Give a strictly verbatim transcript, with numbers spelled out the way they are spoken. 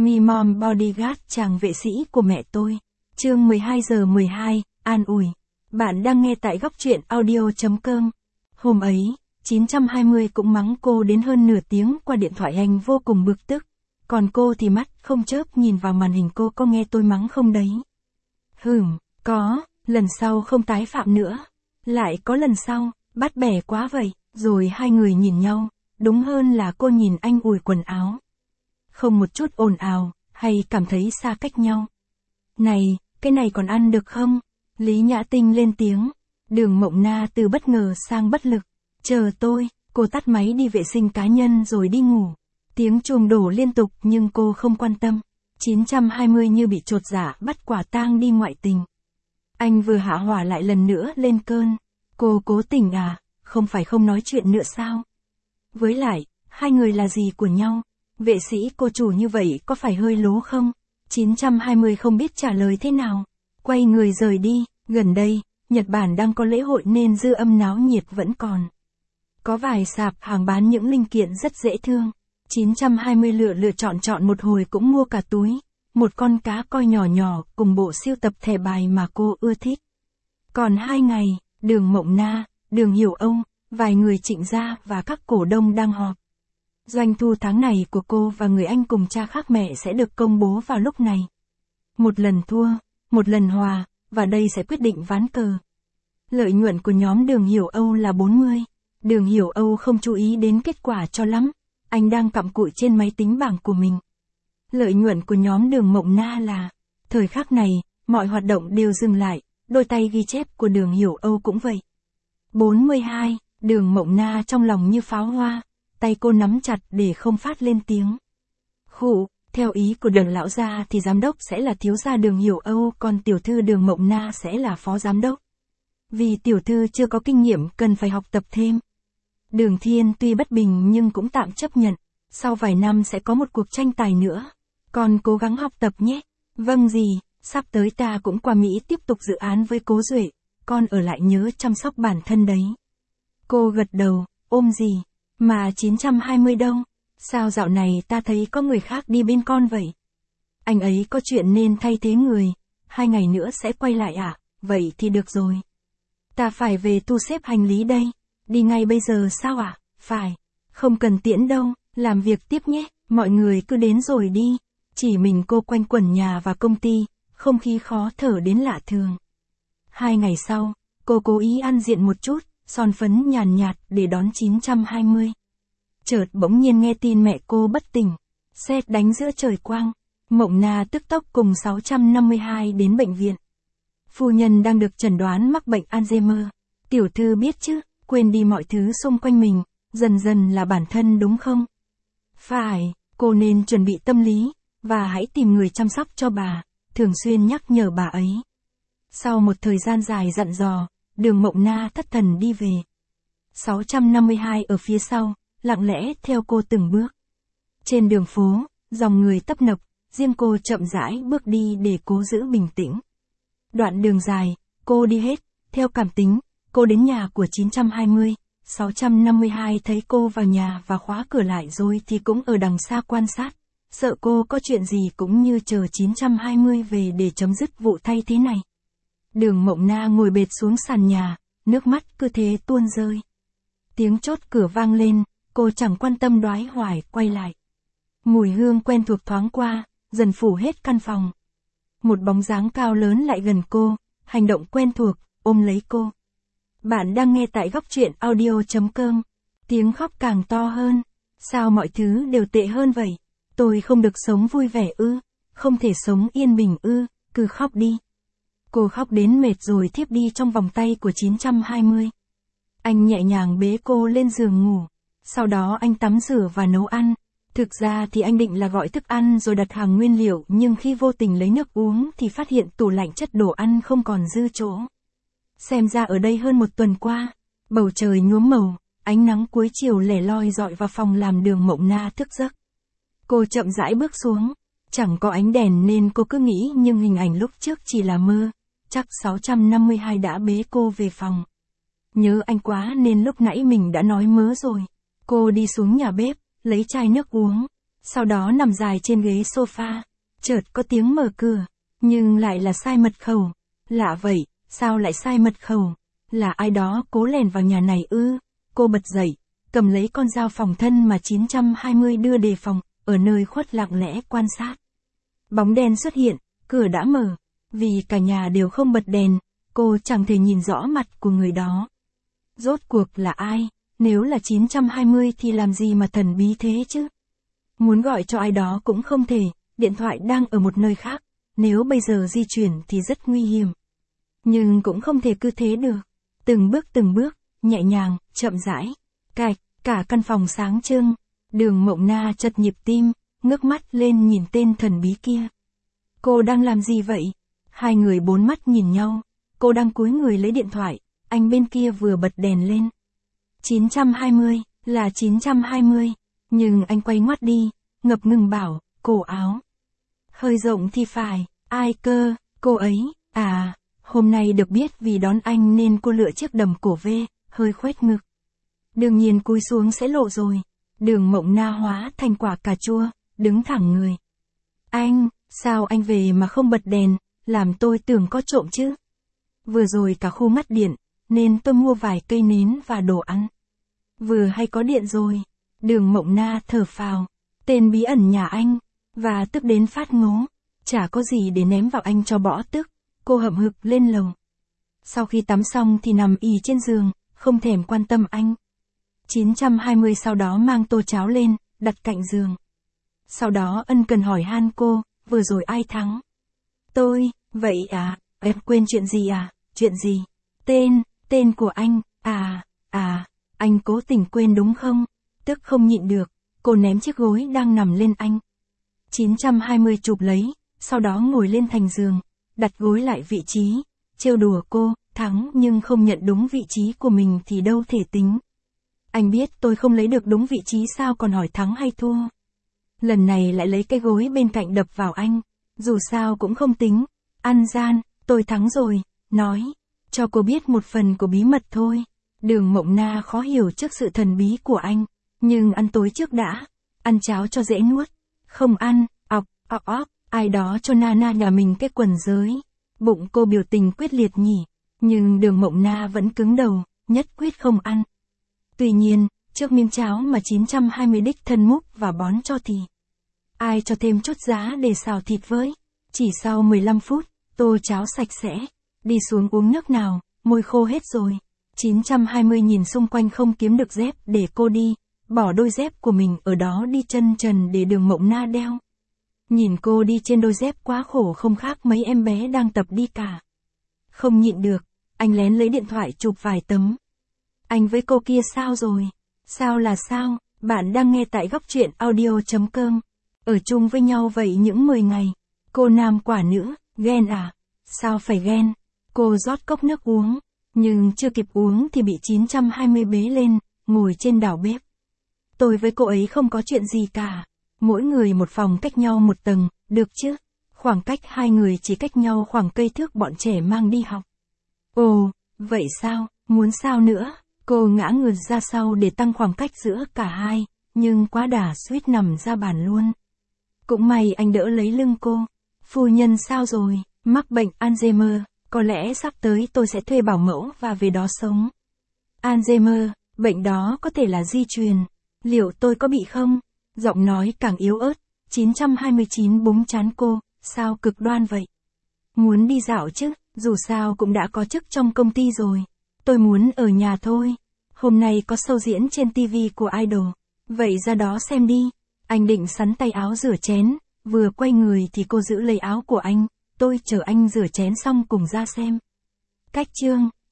Me Mom Bodyguard, chàng vệ sĩ của mẹ tôi. Chương mười hai giờ mười hai, an ủi. Bạn đang nghe tại góc truyện audio.com. Hôm ấy, chín trăm hai mươi cũng mắng cô đến hơn nửa tiếng qua điện thoại, anh vô cùng bực tức. Còn cô thì mắt không chớp nhìn vào màn hình. Cô có nghe tôi mắng không đấy? Hừm, có, lần sau không tái phạm nữa. Lại có lần sau, bắt bẻ quá vậy. Rồi hai người nhìn nhau, đúng hơn là cô nhìn anh ủi quần áo. Không một chút ồn ào, hay cảm thấy xa cách nhau. Này, cái này còn ăn được không? Lý Nhã Tinh lên tiếng. Đường Mộng Na từ bất ngờ sang bất lực. Chờ tôi, cô tắt máy đi vệ sinh cá nhân rồi đi ngủ. Tiếng chuông đổ liên tục nhưng cô không quan tâm. chín trăm hai mươi như bị chột dạ bắt quả tang đi ngoại tình. Anh vừa hạ hỏa lại lần nữa lên cơn. Cô cố tình à, không phải không nói chuyện nữa sao? Với lại, hai người là gì của nhau? Vệ sĩ cô chủ như vậy có phải hơi lố không? chín trăm hai mươi không biết trả lời thế nào. Quay người rời đi. Gần đây, Nhật Bản đang có lễ hội nên dư âm náo nhiệt vẫn còn. Có vài sạp hàng bán những linh kiện rất dễ thương. chín trăm hai mươi lựa lựa chọn chọn một hồi cũng mua cả túi. Một con cá coi nhỏ nhỏ cùng bộ sưu tập thẻ bài mà cô ưa thích. Còn hai ngày, Đường Mộng Na, Đường Hiểu Ông, vài người Trịnh gia và các cổ đông đang họp. Doanh thu tháng này của cô và người anh cùng cha khác mẹ sẽ được công bố vào lúc này. Một lần thua, một lần hòa, và đây sẽ quyết định ván cờ. Lợi nhuận của nhóm Đường Hiểu Âu là bốn mươi. Đường Hiểu Âu không chú ý đến kết quả cho lắm. Anh đang cặm cụi trên máy tính bảng của mình. Lợi nhuận của nhóm Đường Mộng Na là... Thời khắc này, mọi hoạt động đều dừng lại. Đôi tay ghi chép của Đường Hiểu Âu cũng vậy. bốn mươi hai, Đường Mộng Na trong lòng như pháo hoa. Tay cô nắm chặt để không phát lên tiếng. Khụ, theo ý của Đường lão gia thì giám đốc sẽ là thiếu gia Đường Hiểu Âu, còn tiểu thư Đường Mộng Na sẽ là phó giám đốc. Vì tiểu thư chưa có kinh nghiệm cần phải học tập thêm. Đường Thiên tuy bất bình nhưng cũng tạm chấp nhận. Sau vài năm sẽ có một cuộc tranh tài nữa. Con cố gắng học tập nhé. Vâng dì, sắp tới ta cũng qua Mỹ tiếp tục dự án với Cố Duệ. Con ở lại nhớ chăm sóc bản thân đấy. Cô gật đầu, ôm dì. Mà chín trăm hai mươi đâu? Sao dạo này ta thấy có người khác đi bên con vậy? Anh ấy có chuyện nên thay thế người. Hai ngày nữa sẽ quay lại à? Vậy thì được rồi. Ta phải về thu xếp hành lý đây. Đi ngay bây giờ sao ạ? À? Phải. Không cần tiễn đâu, làm việc tiếp nhé. Mọi người cứ đến rồi đi. Chỉ mình cô quanh quẩn nhà và công ty, không khí khó thở đến lạ thường. Hai ngày sau, cô cố ý ăn diện một chút, son phấn nhàn nhạt để đón chín trăm hai mươi. Chợt bỗng nhiên nghe tin mẹ cô bất tỉnh. Sét đánh giữa trời quang. Mộng Na tức tốc cùng sáu trăm năm mươi hai đến bệnh viện. Phu nhân đang được chẩn đoán mắc bệnh Alzheimer. Tiểu thư biết chứ, quên đi mọi thứ xung quanh mình, dần dần là bản thân đúng không? Phải, cô nên chuẩn bị tâm lý, và hãy tìm người chăm sóc cho bà, thường xuyên nhắc nhở bà ấy. Sau một thời gian dài dặn dò, Đường Mộng Na thất thần đi về. sáu trăm năm mươi hai ở phía sau, lặng lẽ theo cô từng bước. Trên đường phố, dòng người tấp nập, riêng cô chậm rãi bước đi để cố giữ bình tĩnh. Đoạn đường dài, cô đi hết, theo cảm tính, cô đến nhà của chín trăm hai mươi, sáu trăm năm mươi hai thấy cô vào nhà và khóa cửa lại rồi thì cũng ở đằng xa quan sát, sợ cô có chuyện gì cũng như chờ chín trăm hai mươi về để chấm dứt vụ thay thế này. Đường Mộng Na ngồi bệt xuống sàn nhà, nước mắt cứ thế tuôn rơi. Tiếng chốt cửa vang lên, cô chẳng quan tâm đoái hoài quay lại. Mùi hương quen thuộc thoáng qua, dần phủ hết căn phòng. Một bóng dáng cao lớn lại gần cô, hành động quen thuộc, ôm lấy cô. Bạn đang nghe tại góc truyện audio.com. Tiếng khóc càng to hơn. Sao mọi thứ đều tệ hơn vậy? Tôi không được sống vui vẻ ư? Không thể sống yên bình ư? Cứ khóc đi. Cô khóc đến mệt rồi thiếp đi trong vòng tay của chín trăm hai mươi. Anh nhẹ nhàng bế cô lên giường ngủ. Sau đó anh tắm rửa và nấu ăn. Thực ra thì anh định là gọi thức ăn rồi đặt hàng nguyên liệu, nhưng khi vô tình lấy nước uống thì phát hiện tủ lạnh chất đồ ăn không còn dư chỗ. Xem ra ở đây hơn một tuần qua, bầu trời nhuốm màu, ánh nắng cuối chiều lẻ loi dọi vào phòng làm Đường Mộng Na thức giấc. Cô chậm rãi bước xuống, chẳng có ánh đèn nên cô cứ nghĩ nhưng hình ảnh lúc trước chỉ là mơ, chắc sáu trăm năm mươi hai đã bế cô về phòng. Nhớ anh quá nên lúc nãy mình đã nói mớ rồi. Cô đi xuống nhà bếp, lấy chai nước uống. Sau đó nằm dài trên ghế sofa. Chợt có tiếng mở cửa, nhưng lại là sai mật khẩu. Lạ vậy, sao lại sai mật khẩu? Là ai đó cố lèn vào nhà này ư? Cô bật dậy, cầm lấy con dao phòng thân mà chín trăm hai mươi đưa đề phòng, ở nơi khuất lặng lẽ quan sát. Bóng đen xuất hiện, cửa đã mở. Vì cả nhà đều không bật đèn, cô chẳng thể nhìn rõ mặt của người đó. Rốt cuộc là ai? Nếu là chín trăm hai mươi thì làm gì mà thần bí thế chứ? Muốn gọi cho ai đó cũng không thể, điện thoại đang ở một nơi khác. Nếu bây giờ di chuyển thì rất nguy hiểm. Nhưng cũng không thể cứ thế được. Từng bước từng bước, nhẹ nhàng, chậm rãi. Cạch, cả căn phòng sáng trưng. Đường Mộng Na chật nhịp tim, ngước mắt lên nhìn tên thần bí kia. Cô đang làm gì vậy? Hai người bốn mắt nhìn nhau. Cô đang cúi người lấy điện thoại, anh bên kia vừa bật đèn lên. chín trăm hai mươi, là chín trăm hai mươi. Nhưng anh quay ngoắt đi, ngập ngừng bảo, cổ áo. Hơi rộng thì phải, ai cơ, cô ấy, à, hôm nay được biết vì đón anh nên cô lựa chiếc đầm cổ V, hơi khoét ngực. Đương nhiên cúi xuống sẽ lộ rồi. Đường Mộng Na hóa thành quả cà chua, đứng thẳng người. Anh, sao anh về mà không bật đèn, làm tôi tưởng có trộm chứ. Vừa rồi cả khu ngắt điện, nên tôi mua vài cây nến và đồ ăn. Vừa hay có điện rồi. Đường Mộng Na thở phào. Tên bí ẩn nhà anh, và tức đến phát ngố. Chả có gì để ném vào anh cho bỏ tức. Cô hậm hực lên lầu. Sau khi tắm xong thì nằm ì trên giường, không thèm quan tâm anh. chín trăm hai mươi sau đó mang tô cháo lên, đặt cạnh giường. Sau đó ân cần hỏi han cô, vừa rồi ai thắng? Tôi, vậy à, em quên chuyện gì à, chuyện gì? Tên, tên của anh, à, à, anh cố tình quên đúng không? Tức không nhịn được, cô ném chiếc gối đang nằm lên anh. chín trăm hai mươi chụp lấy, sau đó ngồi lên thành giường, đặt gối lại vị trí, trêu đùa cô, thắng nhưng không nhận đúng vị trí của mình thì đâu thể tính. Anh biết tôi không lấy được đúng vị trí sao còn hỏi thắng hay thua. Lần này lại lấy cái gối bên cạnh đập vào anh, dù sao cũng không tính. Ăn gian, tôi thắng rồi, nói, cho cô biết một phần của bí mật thôi. Đường Mộng Na khó hiểu trước sự thần bí của anh, nhưng ăn tối trước đã, ăn cháo cho dễ nuốt. Không ăn, ọc, ọc ọc, ai đó cho Nana nhà mình cái quần giới. Bụng cô biểu tình quyết liệt nhỉ, nhưng Đường Mộng Na vẫn cứng đầu, nhất quyết không ăn. Tuy nhiên, trước miếng cháo mà chín trăm hai mươi đích thân múc và bón cho thì ai cho thêm chút giá để xào thịt với. Chỉ sau mười lăm phút, tô cháo sạch sẽ. Đi xuống uống nước nào, môi khô hết rồi. chín trăm hai mươi nhìn xung quanh không kiếm được dép để cô đi, bỏ đôi dép của mình ở đó đi chân trần để Đường Mộng Na đeo. Nhìn cô đi trên đôi dép quá khổ không khác mấy em bé đang tập đi cả. Không nhịn được, anh lén lấy điện thoại chụp vài tấm. Anh với cô kia sao rồi? Sao là sao? Bạn đang nghe tại góc truyện audio chấm com. Ở chung với nhau vậy những mười ngày. Cô nam quả nữ, ghen à? Sao phải ghen? Cô rót cốc nước uống. Nhưng chưa kịp uống thì bị chín trăm hai mươi bế lên, ngồi trên đảo bếp. Tôi với cô ấy không có chuyện gì cả. Mỗi người một phòng cách nhau một tầng, được chứ? Khoảng cách hai người chỉ cách nhau khoảng cây thước bọn trẻ mang đi học. Ồ, vậy sao? Muốn sao nữa? Cô ngã ngửa ra sau để tăng khoảng cách giữa cả hai, nhưng quá đà suýt nằm ra bàn luôn. Cũng may anh đỡ lấy lưng cô. Phu nhân sao rồi? Mắc bệnh Alzheimer, có lẽ sắp tới tôi sẽ thuê bảo mẫu và về đó sống. Alzheimer, bệnh đó có thể là di truyền. Liệu tôi có bị không? Giọng nói càng yếu ớt, chín trăm hai mươi chín búng trán cô, sao cực đoan vậy? Muốn đi dạo chứ, dù sao cũng đã có chức trong công ty rồi. Tôi muốn ở nhà thôi. Hôm nay có show diễn trên ti vi của Idol. Vậy ra đó xem đi. Anh định sắn tay áo rửa chén. Vừa quay người thì cô giữ lấy áo của anh. Tôi chờ anh rửa chén xong cùng ra xem. Cách chương.